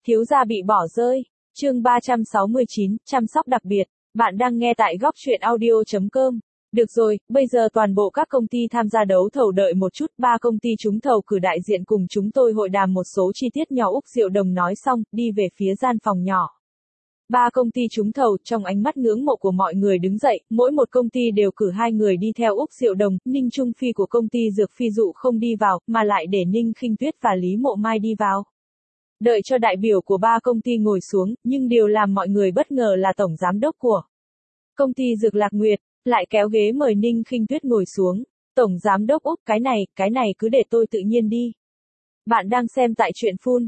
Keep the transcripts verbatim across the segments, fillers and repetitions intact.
Thiếu gia bị bỏ rơi. Chương ba trăm sáu mươi chín, chăm sóc đặc biệt. Bạn đang nghe tại góc truyện audio chấm com. Được rồi, bây giờ toàn bộ các công ty tham gia đấu thầu đợi một chút, ba công ty trúng thầu cử đại diện cùng chúng tôi hội đàm một số chi tiết nhỏ. Úc Diệu Đồng nói xong, đi về phía gian phòng nhỏ. Ba công ty trúng thầu, trong ánh mắt ngưỡng mộ của mọi người đứng dậy, mỗi một công ty đều cử hai người đi theo Úc Diệu Đồng. Ninh Trung Phi của công ty Dược Phi Dụ không đi vào, mà lại để Ninh Khinh Tuyết và Lý Mộ Mai đi vào. Đợi cho đại biểu của ba công ty ngồi xuống, nhưng điều làm mọi người bất ngờ là tổng giám đốc của công ty Dược Lạc Nguyệt lại kéo ghế mời Ninh Khinh Tuyết ngồi xuống. Tổng giám đốc Úc, cái này, cái này cứ để tôi tự nhiên đi. Bạn đang xem tại truyện Phun.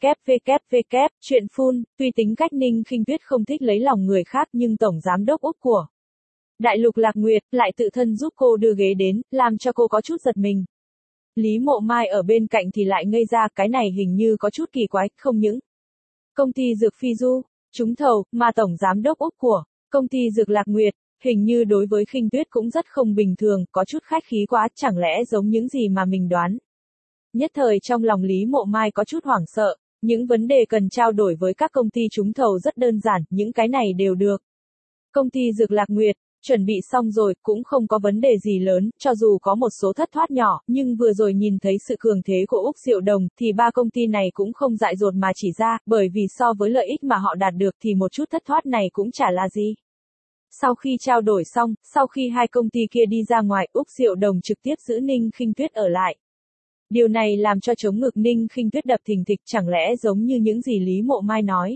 www, truyện Phun. Tuy tính cách Ninh Khinh Tuyết không thích lấy lòng người khác, nhưng tổng giám đốc Úc của Đại Lục Lạc Nguyệt lại tự thân giúp cô đưa ghế đến, làm cho cô có chút giật mình. Lý Mộ Mai ở bên cạnh thì lại ngây ra, cái này hình như có chút kỳ quái, không những công ty Dược Phi Du trúng thầu, mà tổng giám đốc Úc của công ty Dược Lạc Nguyệt hình như đối với Khinh Tuyết cũng rất không bình thường, có chút khách khí quá, chẳng lẽ giống những gì mà mình đoán. Nhất thời trong lòng Lý Mộ Mai có chút hoảng sợ, những vấn đề cần trao đổi với các công ty trúng thầu rất đơn giản, những cái này đều được công ty Dược Lạc Nguyệt chuẩn bị xong rồi, cũng không có vấn đề gì lớn, cho dù có một số thất thoát nhỏ, nhưng vừa rồi nhìn thấy sự cường thế của Úc Diệu Đồng, thì ba công ty này cũng không dại dột mà chỉ ra, bởi vì so với lợi ích mà họ đạt được thì một chút thất thoát này cũng chả là gì. Sau khi trao đổi xong, sau khi hai công ty kia đi ra ngoài, Úc Diệu Đồng trực tiếp giữ Ninh Khinh Tuyết ở lại. Điều này làm cho chống ngực Ninh Khinh Tuyết đập thình thịch, chẳng lẽ giống như những gì Lý Mộ Mai nói.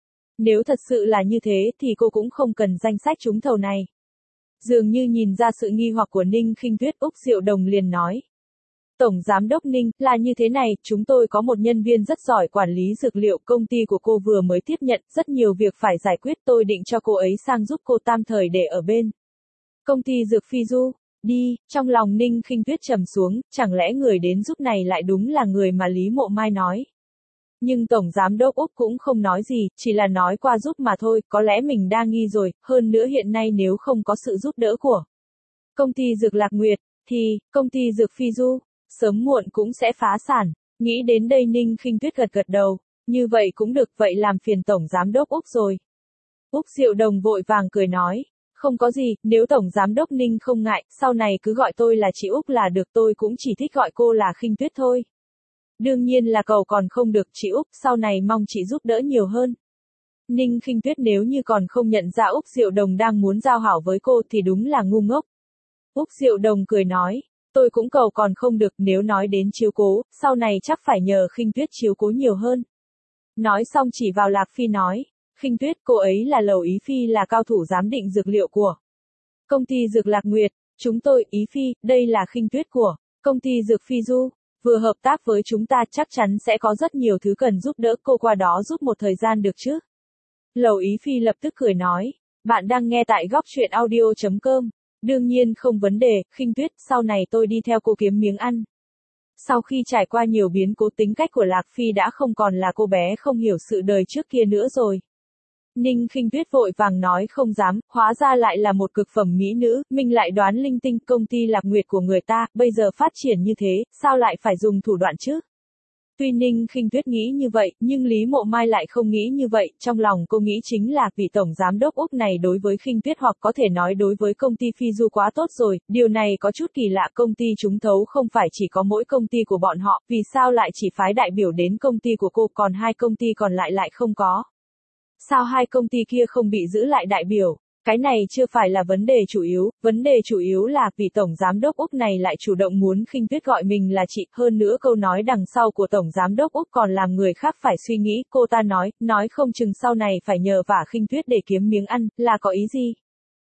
Nếu thật sự là như thế thì cô cũng không cần danh sách trúng thầu này. Dường như nhìn ra sự nghi hoặc của Ninh Khinh Tuyết, Úc Diệu Đồng liền nói. Tổng giám đốc Ninh, là như thế này, chúng tôi có một nhân viên rất giỏi quản lý dược liệu, công ty của cô vừa mới tiếp nhận, rất nhiều việc phải giải quyết, tôi định cho cô ấy sang giúp cô tam thời để ở bên công ty Dược Phi Du. Đi, trong lòng Ninh Khinh Tuyết trầm xuống, chẳng lẽ người đến giúp này lại đúng là người mà Lý Mộ Mai nói. Nhưng Tổng Giám đốc Úc cũng không nói gì, chỉ là nói qua giúp mà thôi, có lẽ mình đa nghi rồi, hơn nữa hiện nay nếu không có sự giúp đỡ của công ty Dược Lạc Nguyệt, thì, công ty Dược Phi Du, sớm muộn cũng sẽ phá sản. Nghĩ đến đây Ninh Khinh Tuyết gật gật đầu, như vậy cũng được, vậy làm phiền Tổng Giám đốc Úc rồi. Úc Diệu Đồng vội vàng cười nói, không có gì, nếu Tổng Giám đốc Ninh không ngại, sau này cứ gọi tôi là chị Úc là được, tôi cũng chỉ thích gọi cô là Khinh Tuyết thôi. Đương nhiên là cầu còn không được, chị Úc, sau này mong chị giúp đỡ nhiều hơn. Ninh Khinh Tuyết nếu như còn không nhận ra Úc Diệu Đồng đang muốn giao hảo với cô thì đúng là ngu ngốc. Úc Diệu Đồng cười nói, tôi cũng cầu còn không được, nếu nói đến chiếu cố, sau này chắc phải nhờ Khinh Tuyết chiếu cố nhiều hơn. Nói xong chỉ vào Lạc Phi nói, Khinh Tuyết, cô ấy là Lầu Ý Phi, là cao thủ giám định dược liệu của công ty Dược Lạc Nguyệt, chúng tôi, Ý Phi, đây là Khinh Tuyết của công ty Dược Phi Du, vừa hợp tác với chúng ta chắc chắn sẽ có rất nhiều thứ cần giúp đỡ, cô qua đó giúp một thời gian được chứ. Lầu Ý Phi lập tức cười nói, bạn đang nghe tại góc truyện audio chấm com. Đương nhiên không vấn đề, Khinh Tuyết, sau này tôi đi theo cô kiếm miếng ăn. Sau khi trải qua nhiều biến cố, tính cách của Lạc Phi đã không còn là cô bé không hiểu sự đời trước kia nữa rồi. Ninh Khinh Tuyết vội vàng nói không dám, hóa ra lại là một cực phẩm mỹ nữ, mình lại đoán linh tinh, công ty Lạc Nguyệt của người ta, bây giờ phát triển như thế, sao lại phải dùng thủ đoạn chứ? Tuy Ninh Khinh Tuyết nghĩ như vậy, nhưng Lý Mộ Mai lại không nghĩ như vậy, trong lòng cô nghĩ chính là vị tổng giám đốc Úc này đối với Khinh Tuyết, hoặc có thể nói đối với công ty Phi Du quá tốt rồi, điều này có chút kỳ lạ, công ty trúng thấu không phải chỉ có mỗi công ty của bọn họ, vì sao lại chỉ phái đại biểu đến công ty của cô, còn hai công ty còn lại lại không có? Sao hai công ty kia không bị giữ lại đại biểu? Cái này chưa phải là vấn đề chủ yếu, vấn đề chủ yếu là vì Tổng Giám đốc Úc này lại chủ động muốn Khinh Tuyết gọi mình là chị, hơn nữa câu nói đằng sau của Tổng Giám đốc Úc còn làm người khác phải suy nghĩ, cô ta nói, nói không chừng sau này phải nhờ vả Khinh Tuyết để kiếm miếng ăn, là có ý gì?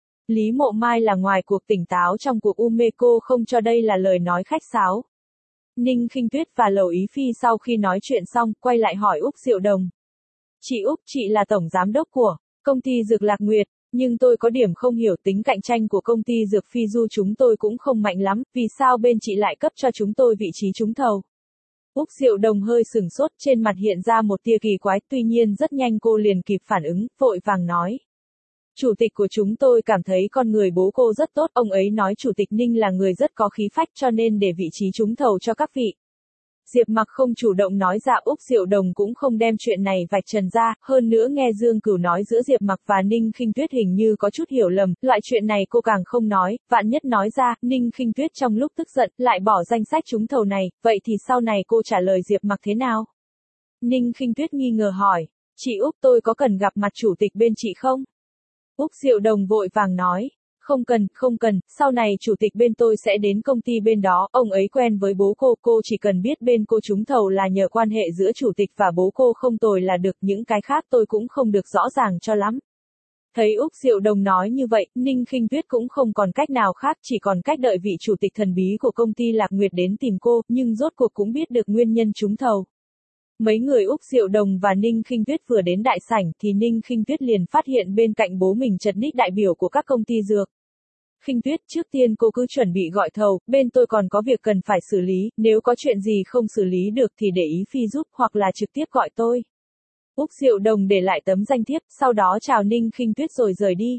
Lý Mộ Mai là ngoài cuộc tỉnh táo trong cuộc u mê, cô không cho đây là lời nói khách sáo. Ninh Khinh Tuyết và Lầu Ý Phi sau khi nói chuyện xong, quay lại hỏi Úc Diệu Đồng. Chị Úc, chị là Tổng Giám đốc của công ty Dược Lạc Nguyệt. Nhưng tôi có điểm không hiểu, tính cạnh tranh của công ty Dược Phi Du chúng tôi cũng không mạnh lắm, vì sao bên chị lại cấp cho chúng tôi vị trí trúng thầu? Úc Diệu Đồng hơi sừng sốt, trên mặt hiện ra một tia kỳ quái, tuy nhiên rất nhanh cô liền kịp phản ứng, vội vàng nói. Chủ tịch của chúng tôi cảm thấy con người bố cô rất tốt, ông ấy nói Chủ tịch Ninh là người rất có khí phách cho nên để vị trí trúng thầu cho các vị. Diệp Mặc không chủ động nói ra, Úc Diệu Đồng cũng không đem chuyện này vạch trần ra, hơn nữa nghe Dương Cửu nói giữa Diệp Mặc và Ninh Khinh Tuyết hình như có chút hiểu lầm, loại chuyện này cô càng không nói, vạn nhất nói ra, Ninh Khinh Tuyết trong lúc tức giận, lại bỏ danh sách trúng thầu này, vậy thì sau này cô trả lời Diệp Mặc thế nào? Ninh Khinh Tuyết nghi ngờ hỏi, chị Úc tôi có cần gặp mặt chủ tịch bên chị không? Úc Diệu Đồng vội vàng nói. Không cần, không cần, sau này chủ tịch bên tôi sẽ đến công ty bên đó, ông ấy quen với bố cô, cô chỉ cần biết bên cô trúng thầu là nhờ quan hệ giữa chủ tịch và bố cô không tồi là được, những cái khác tôi cũng không được rõ ràng cho lắm. Thấy Úc Diệu Đồng nói như vậy, Ninh Khinh Tuyết cũng không còn cách nào khác, chỉ còn cách đợi vị chủ tịch thần bí của công ty Lạc Nguyệt đến tìm cô, nhưng rốt cuộc cũng biết được nguyên nhân trúng thầu. Mấy người Úc Diệu Đồng và Ninh Khinh Tuyết vừa đến đại sảnh thì Ninh Khinh Tuyết liền phát hiện bên cạnh bố mình Trần Ních đại biểu của các công ty dược. Khinh Tuyết, trước tiên cô cứ chuẩn bị gọi thầu, bên tôi còn có việc cần phải xử lý, nếu có chuyện gì không xử lý được thì để ý Phi giúp hoặc là trực tiếp gọi tôi. Úc Diệu Đồng để lại tấm danh thiếp, sau đó chào Ninh Khinh Tuyết rồi rời đi.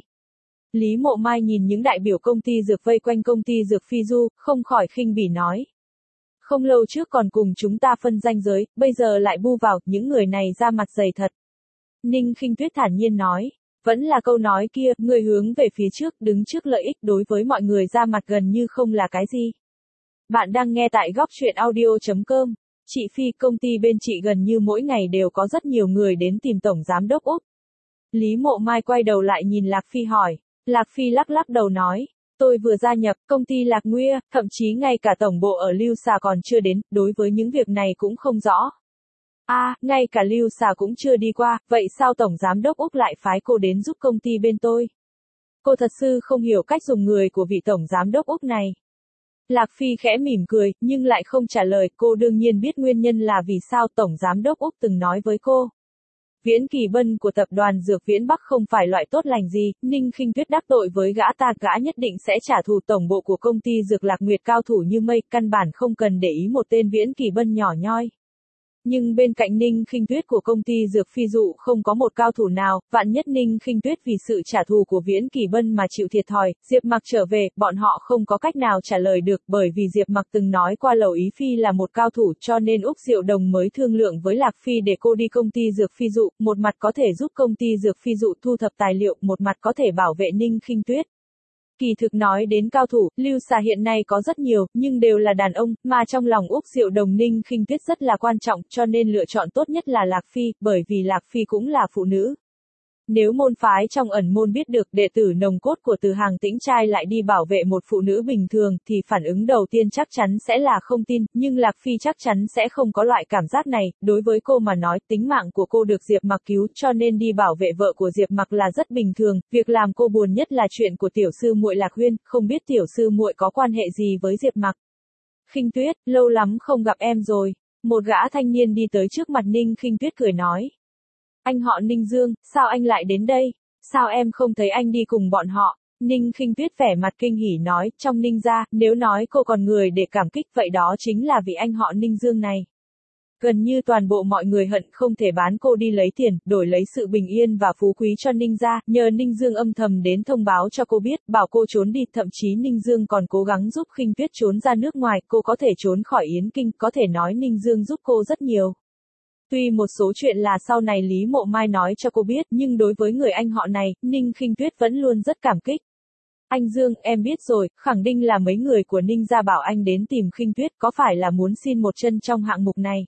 Lý Mộ Mai nhìn những đại biểu công ty dược vây quanh công ty dược Phi Du, không khỏi khinh bỉ nói. Không lâu trước còn cùng chúng ta phân ranh giới, bây giờ lại bu vào, những người này ra mặt dày thật. Ninh Khinh Tuyết thản nhiên nói. Vẫn là câu nói kia, người hướng về phía trước, đứng trước lợi ích đối với mọi người ra mặt gần như không là cái gì. Bạn đang nghe tại góc truyện audio chấm com. Chị Phi, công ty bên chị gần như mỗi ngày đều có rất nhiều người đến tìm Tổng Giám Đốc Úc. Lý Mộ Mai quay đầu lại nhìn Lạc Phi hỏi. Lạc Phi lắc lắc đầu nói. Tôi vừa gia nhập công ty Lạc Nguya, thậm chí ngay cả tổng bộ ở Lưu Xà còn chưa đến, đối với những việc này cũng không rõ. A, à, ngay cả Lưu Xà cũng chưa đi qua, vậy sao Tổng Giám Đốc Úc lại phái cô đến giúp công ty bên tôi? Cô thật sự không hiểu cách dùng người của vị Tổng Giám Đốc Úc này. Lạc Phi khẽ mỉm cười, nhưng lại không trả lời, cô đương nhiên biết nguyên nhân là vì sao Tổng Giám Đốc Úc từng nói với cô. Viễn Kỳ Bân của tập đoàn Dược Viễn Bắc không phải loại tốt lành gì, Ninh Khinh Tuyết đắc tội với gã ta, gã nhất định sẽ trả thù tổng bộ của công ty Dược Lạc Nguyệt cao thủ như mây, căn bản không cần để ý một tên Viễn Kỳ Bân nhỏ nhoi. Nhưng bên cạnh Ninh Khinh Tuyết của công ty Dược Phi Dụ không có một cao thủ nào, vạn nhất Ninh Khinh Tuyết vì sự trả thù của Viễn Kỳ Bân mà chịu thiệt thòi, Diệp Mặc trở về, bọn họ không có cách nào trả lời được, bởi vì Diệp Mặc từng nói qua Lầu Ý Phi là một cao thủ, cho nên Úc Diệu Đồng mới thương lượng với Lạc Phi để cô đi công ty Dược Phi Dụ, một mặt có thể giúp công ty Dược Phi Dụ thu thập tài liệu, một mặt có thể bảo vệ Ninh Khinh Tuyết. Kỳ thực nói đến cao thủ, Lưu Xà hiện nay có rất nhiều, nhưng đều là đàn ông, mà trong lòng Úc Diệu Đồng Ninh Khinh Tuyết rất là quan trọng, cho nên lựa chọn tốt nhất là Lạc Phi, bởi vì Lạc Phi cũng là phụ nữ. Nếu môn phái trong ẩn môn biết được đệ tử nồng cốt của Từ Hàng Tĩnh Trai lại đi bảo vệ một phụ nữ bình thường thì phản ứng đầu tiên chắc chắn sẽ là không tin, nhưng Lạc Phi chắc chắn sẽ không có loại cảm giác này, đối với cô mà nói tính mạng của cô được Diệp Mặc cứu cho nên đi bảo vệ vợ của Diệp Mặc là rất bình thường, việc làm cô buồn nhất là chuyện của tiểu sư muội Lạc Huyên, không biết tiểu sư muội có quan hệ gì với Diệp Mặc. Khinh Tuyết, lâu lắm không gặp em rồi. Một gã thanh niên đi tới trước mặt Ninh Khinh Tuyết cười nói. Anh họ Ninh Dương, sao anh lại đến đây? Sao em không thấy anh đi cùng bọn họ? Ninh Khinh Tuyết vẻ mặt kinh hỉ nói, trong Ninh gia, nếu nói cô còn người để cảm kích vậy đó chính là vị anh họ Ninh Dương này. Gần như toàn bộ mọi người hận không thể bán cô đi lấy tiền, đổi lấy sự bình yên và phú quý cho Ninh gia, nhờ Ninh Dương âm thầm đến thông báo cho cô biết, bảo cô trốn đi, thậm chí Ninh Dương còn cố gắng giúp Khinh Tuyết trốn ra nước ngoài, cô có thể trốn khỏi Yến Kinh, có thể nói Ninh Dương giúp cô rất nhiều. Tuy một số chuyện là sau này Lý Mộ Mai nói cho cô biết, nhưng đối với người anh họ này, Ninh Khinh Tuyết vẫn luôn rất cảm kích. Anh Dương, em biết rồi, khẳng định là mấy người của Ninh gia bảo anh đến tìm Khinh Tuyết, có phải là muốn xin một chân trong hạng mục này?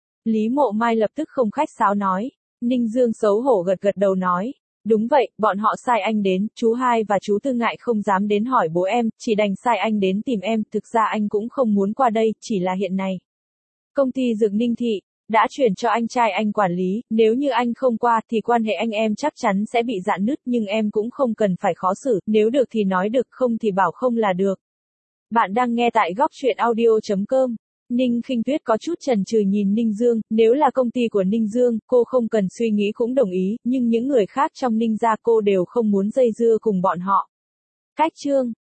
Lý Mộ Mai lập tức không khách sáo nói. Ninh Dương xấu hổ gật gật đầu nói. Đúng vậy, bọn họ sai anh đến, chú hai và chú tư ngại không dám đến hỏi bố em, chỉ đành sai anh đến tìm em, thực ra anh cũng không muốn qua đây, chỉ là hiện này. Công ty Dược Ninh Thị đã chuyển cho anh trai anh quản lý, nếu như anh không qua thì quan hệ anh em chắc chắn sẽ bị rạn nứt, nhưng em cũng không cần phải khó xử, nếu được thì nói được, không thì bảo không là được. Bạn đang nghe tại góc truyện audio chấm com. Ninh Khinh Tuyết có chút chần chừ nhìn Ninh Dương, nếu là công ty của Ninh Dương, cô không cần suy nghĩ cũng đồng ý, nhưng những người khác trong Ninh gia cô đều không muốn dây dưa cùng bọn họ. Cách chương